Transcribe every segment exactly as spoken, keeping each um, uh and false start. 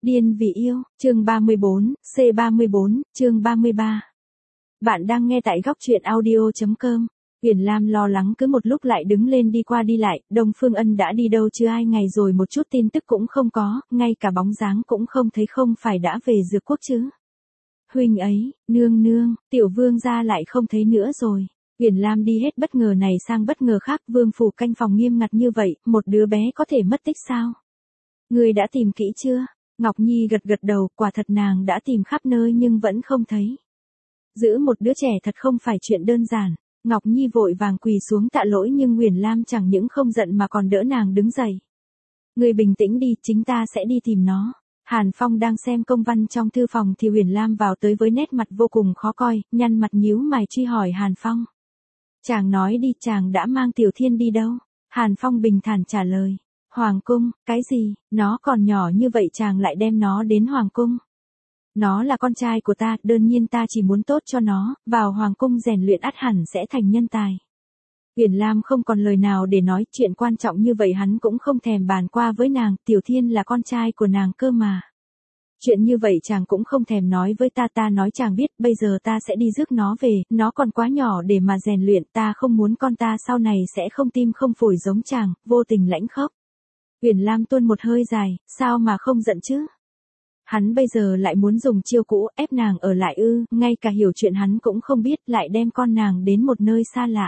Điên vì yêu, chương ba mươi bốn, C ba mươi bốn, chương ba mươi ba. Bạn đang nghe tại góc truyện audio chấm com. Uyển Lam lo lắng cứ một lúc lại đứng lên đi qua đi lại, Đông Phương Ân đã đi đâu chưa ai ngày rồi một chút tin tức cũng không có, ngay cả bóng dáng cũng không thấy, không phải đã về Dược Quốc chứ. Huynh ấy, nương nương, tiểu vương gia lại không thấy nữa rồi. Uyển Lam đi hết bất ngờ này sang bất ngờ khác, vương phủ canh phòng nghiêm ngặt như vậy, một đứa bé có thể mất tích sao? Người đã tìm kỹ chưa? Ngọc Nhi gật gật đầu, quả thật nàng đã tìm khắp nơi nhưng vẫn không thấy. Giữ một đứa trẻ thật không phải chuyện đơn giản. Ngọc Nhi vội vàng quỳ xuống tạ lỗi nhưng Uyển Lam chẳng những không giận mà còn đỡ nàng đứng dậy. Người bình tĩnh đi, chính ta sẽ đi tìm nó. Hàn Phong đang xem công văn trong thư phòng thì Uyển Lam vào tới với nét mặt vô cùng khó coi, nhăn mặt nhíu mày truy hỏi Hàn Phong. Chàng nói đi, chàng đã mang Tiểu Thiên đi đâu? Hàn Phong bình thản trả lời. Hoàng cung, cái gì, nó còn nhỏ như vậy chàng lại đem nó đến Hoàng cung. Nó là con trai của ta, đương nhiên ta chỉ muốn tốt cho nó, vào Hoàng cung rèn luyện ắt hẳn sẽ thành nhân tài. Uyển Lam không còn lời nào để nói, chuyện quan trọng như vậy hắn cũng không thèm bàn qua với nàng, Tiểu Thiên là con trai của nàng cơ mà. Chuyện như vậy chàng cũng không thèm nói với ta, ta nói chàng biết, bây giờ ta sẽ đi rước nó về, nó còn quá nhỏ để mà rèn luyện, ta không muốn con ta sau này sẽ không tim không phổi giống chàng, vô tình lãnh khốc. Uyển Lam tuôn một hơi dài, sao mà không giận chứ? Hắn bây giờ lại muốn dùng chiêu cũ ép nàng ở lại ư, ngay cả hiểu chuyện hắn cũng không biết, lại đem con nàng đến một nơi xa lạ.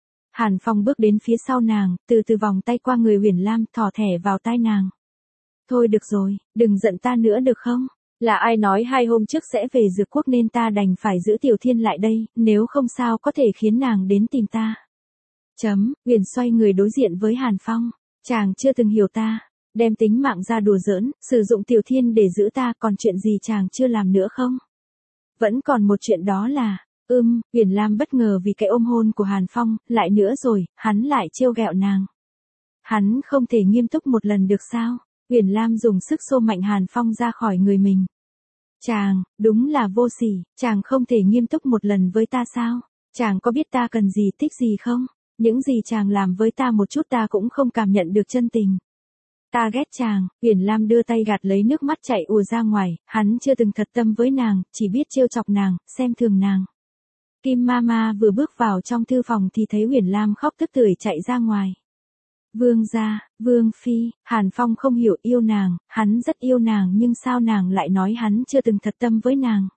Hàn Phong bước đến phía sau nàng, từ từ vòng tay qua người Uyển Lam, thò thẻ vào tai nàng. Thôi được rồi, đừng giận ta nữa được không? Là ai nói hai hôm trước sẽ về Dược Quốc nên ta đành phải giữ Tiểu Thiên lại đây, nếu không sao có thể khiến nàng đến tìm ta. Chấm, Uyển xoay người đối diện với Hàn Phong. Chàng chưa từng hiểu ta, đem tính mạng ra đùa giỡn, sử dụng Tiểu Thiên để giữ ta, còn chuyện gì chàng chưa làm nữa không? Vẫn còn một chuyện đó là, ưm, Uyển Lam bất ngờ vì cái ôm hôn của Hàn Phong, lại nữa rồi, hắn lại trêu ghẹo nàng. Hắn không thể nghiêm túc một lần được sao? Uyển Lam dùng sức xô mạnh Hàn Phong ra khỏi người mình. Chàng, đúng là vô sỉ, chàng không thể nghiêm túc một lần với ta sao? Chàng có biết ta cần gì thích gì không? Những gì chàng làm với ta một chút ta cũng không cảm nhận được chân tình. Ta ghét chàng. Uyển Lam đưa tay gạt lấy nước mắt chảy ùa ra ngoài, hắn chưa từng thật tâm với nàng, chỉ biết trêu chọc nàng, xem thường nàng. Kim Mama vừa bước vào trong thư phòng thì thấy Uyển Lam khóc tức tưởi chạy ra ngoài. Vương gia, Vương phi, Hàn Phong không hiểu, yêu nàng, hắn rất yêu nàng nhưng sao nàng lại nói hắn chưa từng thật tâm với nàng.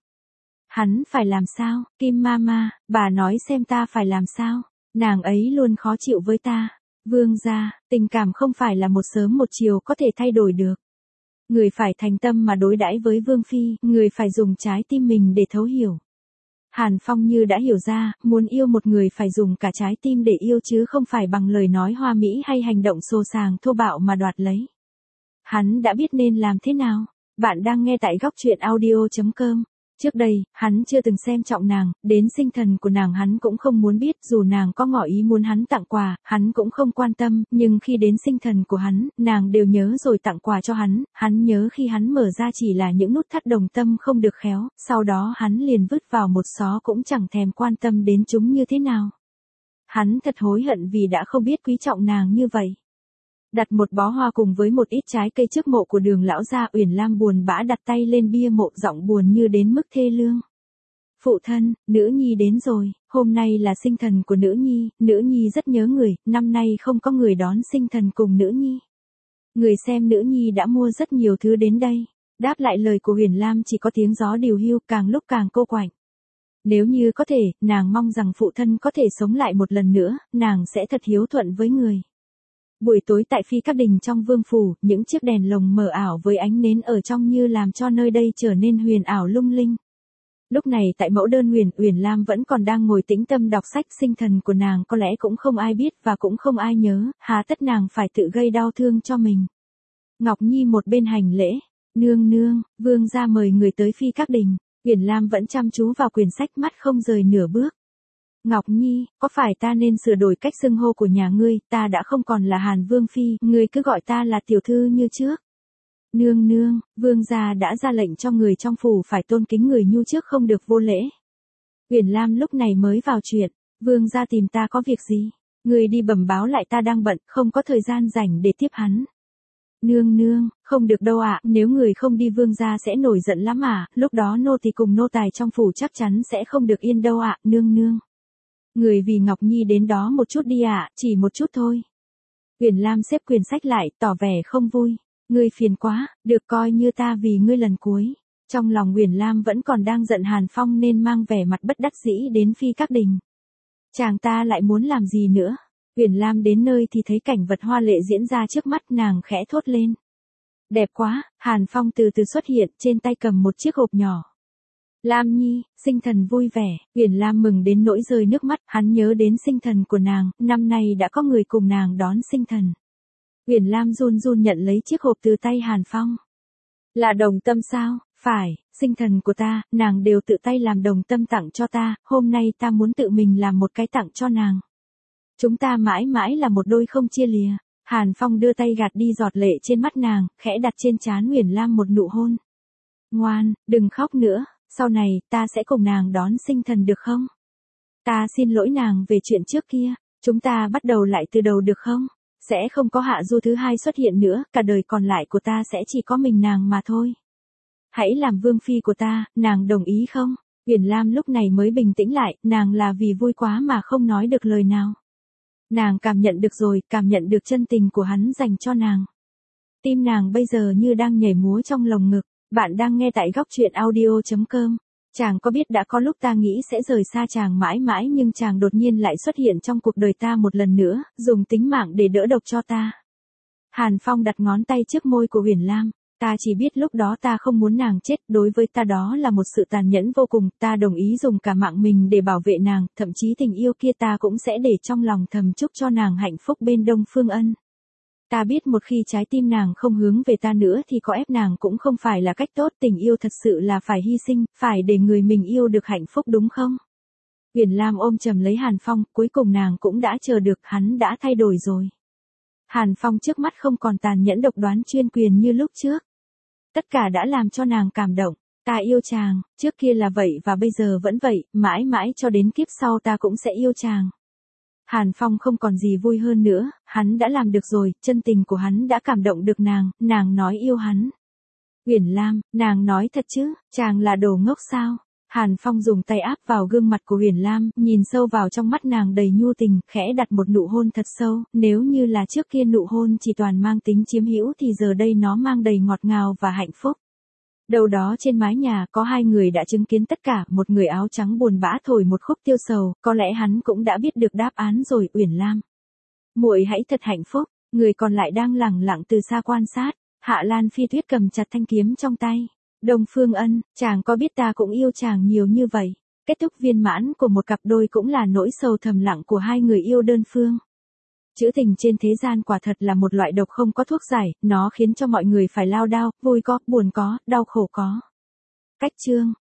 Hắn phải làm sao? Kim Mama, bà nói xem ta phải làm sao? Nàng ấy luôn khó chịu với ta. Vương gia, tình cảm không phải là một sớm một chiều có thể thay đổi được. Người phải thành tâm mà đối đãi với Vương phi, người phải dùng trái tim mình để thấu hiểu. Hàn Phong như đã hiểu ra, muốn yêu một người phải dùng cả trái tim để yêu chứ không phải bằng lời nói hoa mỹ hay hành động xô xàng thô bạo mà đoạt lấy. Hắn đã biết nên làm thế nào. Bạn đang nghe tại góc truyện audio chấm com. Trước đây, hắn chưa từng xem trọng nàng, đến sinh thần của nàng hắn cũng không muốn biết, dù nàng có ngỏ ý muốn hắn tặng quà, hắn cũng không quan tâm, nhưng khi đến sinh thần của hắn, nàng đều nhớ rồi tặng quà cho hắn, hắn nhớ khi hắn mở ra chỉ là những nút thắt đồng tâm không được khéo, sau đó hắn liền vứt vào một xó cũng chẳng thèm quan tâm đến chúng như thế nào. Hắn thật hối hận vì đã không biết quý trọng nàng như vậy. Đặt một bó hoa cùng với một ít trái cây trước mộ của Đường lão gia, Uyển Lam buồn bã đặt tay lên bia mộ, giọng buồn như đến mức thê lương. Phụ thân, nữ nhi đến rồi, hôm nay là sinh thần của nữ nhi, nữ nhi rất nhớ người, năm nay không có người đón sinh thần cùng nữ nhi. Người xem nữ nhi đã mua rất nhiều thứ đến đây. Đáp lại lời của Uyển Lam chỉ có tiếng gió điều hiu, càng lúc càng cô quạnh. Nếu như có thể, nàng mong rằng phụ thân có thể sống lại một lần nữa, nàng sẽ thật hiếu thuận với người. Buổi tối tại Phi Các Đình trong vương phủ, những chiếc đèn lồng mờ ảo với ánh nến ở trong như làm cho nơi đây trở nên huyền ảo lung linh. Lúc này tại mẫu đơn huyền, Uyển Lam vẫn còn đang ngồi tĩnh tâm đọc sách, sinh thần của nàng có lẽ cũng không ai biết và cũng không ai nhớ, hà tất nàng phải tự gây đau thương cho mình. Ngọc Nhi một bên hành lễ, nương nương, vương gia mời người tới Phi Các Đình. Uyển Lam vẫn chăm chú vào quyển sách, mắt không rời nửa bước. Ngọc Nhi, có phải ta nên sửa đổi cách xưng hô của nhà ngươi, ta đã không còn là Hàn Vương phi, ngươi cứ gọi ta là tiểu thư như trước. Nương nương, vương gia đã ra lệnh cho người trong phủ phải tôn kính người nhu trước, không được vô lễ. Uyển Lam lúc này mới vào chuyện, vương gia tìm ta có việc gì? Ngươi đi bẩm báo lại, ta đang bận, không có thời gian rảnh để tiếp hắn. Nương nương, không được đâu ạ, nếu người không đi vương gia sẽ nổi giận lắm à, lúc đó nô tỳ cùng nô tài trong phủ chắc chắn sẽ không được yên đâu ạ, nương nương. Người vì Ngọc Nhi đến đó một chút đi ạ, chỉ một chút thôi. Uyển Lam xếp quyển sách lại, tỏ vẻ không vui. Ngươi phiền quá, được coi như ta vì ngươi lần cuối. Trong lòng Uyển Lam vẫn còn đang giận Hàn Phong nên mang vẻ mặt bất đắc dĩ đến Phi Các Đình. Chàng ta lại muốn làm gì nữa? Uyển Lam đến nơi thì thấy cảnh vật hoa lệ diễn ra trước mắt, nàng khẽ thốt lên. Đẹp quá, Hàn Phong từ từ xuất hiện, trên tay cầm một chiếc hộp nhỏ. Lam Nhi, sinh thần vui vẻ, Uyển Lam mừng đến nỗi rơi nước mắt, hắn nhớ đến sinh thần của nàng, năm nay đã có người cùng nàng đón sinh thần. Uyển Lam run run nhận lấy chiếc hộp từ tay Hàn Phong. Là đồng tâm sao? Phải, sinh thần của ta, nàng đều tự tay làm đồng tâm tặng cho ta, hôm nay ta muốn tự mình làm một cái tặng cho nàng. Chúng ta mãi mãi là một đôi không chia lìa. Hàn Phong đưa tay gạt đi giọt lệ trên mắt nàng, khẽ đặt trên trán Uyển Lam một nụ hôn. Ngoan, đừng khóc nữa, sau này ta sẽ cùng nàng đón sinh thần được không? Ta xin lỗi nàng về chuyện trước kia, chúng ta bắt đầu lại từ đầu được không? Sẽ không có Hạ Du thứ hai xuất hiện nữa, cả đời còn lại của ta sẽ chỉ có mình nàng mà thôi. Hãy làm vương phi của ta, nàng đồng ý không? Uyển Lam lúc này mới bình tĩnh lại, nàng là vì vui quá mà không nói được lời nào. Nàng cảm nhận được rồi, cảm nhận được chân tình của hắn dành cho nàng. Tim nàng bây giờ như đang nhảy múa trong lồng ngực. Bạn đang nghe tại góc truyện audio chấm com. Chàng có biết đã có lúc ta nghĩ sẽ rời xa chàng mãi mãi nhưng chàng đột nhiên lại xuất hiện trong cuộc đời ta một lần nữa, dùng tính mạng để đỡ độc cho ta. Hàn Phong đặt ngón tay trước môi của Uyển Lam. Ta chỉ biết lúc đó ta không muốn nàng chết, đối với ta đó là một sự tàn nhẫn vô cùng, ta đồng ý dùng cả mạng mình để bảo vệ nàng, thậm chí tình yêu kia ta cũng sẽ để trong lòng thầm chúc cho nàng hạnh phúc bên Đông Phương Ân. Ta biết một khi trái tim nàng không hướng về ta nữa thì có ép nàng cũng không phải là cách tốt, tình yêu thật sự là phải hy sinh, phải để người mình yêu được hạnh phúc đúng không? Uyển Lam ôm chầm lấy Hàn Phong, cuối cùng nàng cũng đã chờ được, hắn đã thay đổi rồi. Hàn Phong trước mắt không còn tàn nhẫn độc đoán chuyên quyền như lúc trước. Tất cả đã làm cho nàng cảm động. Ta yêu chàng, trước kia là vậy và bây giờ vẫn vậy, mãi mãi cho đến kiếp sau ta cũng sẽ yêu chàng. Hàn Phong không còn gì vui hơn nữa, hắn đã làm được rồi, chân tình của hắn đã cảm động được nàng, nàng nói yêu hắn. Uyển Lam, nàng nói thật chứ, chàng là đồ ngốc sao? Hàn Phong dùng tay áp vào gương mặt của Uyển Lam, nhìn sâu vào trong mắt nàng đầy nhu tình, khẽ đặt một nụ hôn thật sâu, nếu như là trước kia nụ hôn chỉ toàn mang tính chiếm hữu thì giờ đây nó mang đầy ngọt ngào và hạnh phúc. Đâu đó trên mái nhà có hai người đã chứng kiến tất cả, một người áo trắng buồn bã thổi một khúc tiêu sầu, có lẽ hắn cũng đã biết được đáp án rồi. Uyển Lam, muội hãy thật hạnh phúc. Người còn lại đang lẳng lặng từ xa quan sát. Hạ Lan Phi Tuyết cầm chặt thanh kiếm trong tay. Đông Phương Ân, chàng có biết ta cũng yêu chàng nhiều như vậy. Kết thúc viên mãn của một cặp đôi cũng là nỗi sầu thầm lặng của hai người yêu đơn phương. Chữ tình trên thế gian quả thật là một loại độc không có thuốc giải, nó khiến cho mọi người phải lao đao, vui có, buồn có, đau khổ có. Cách chương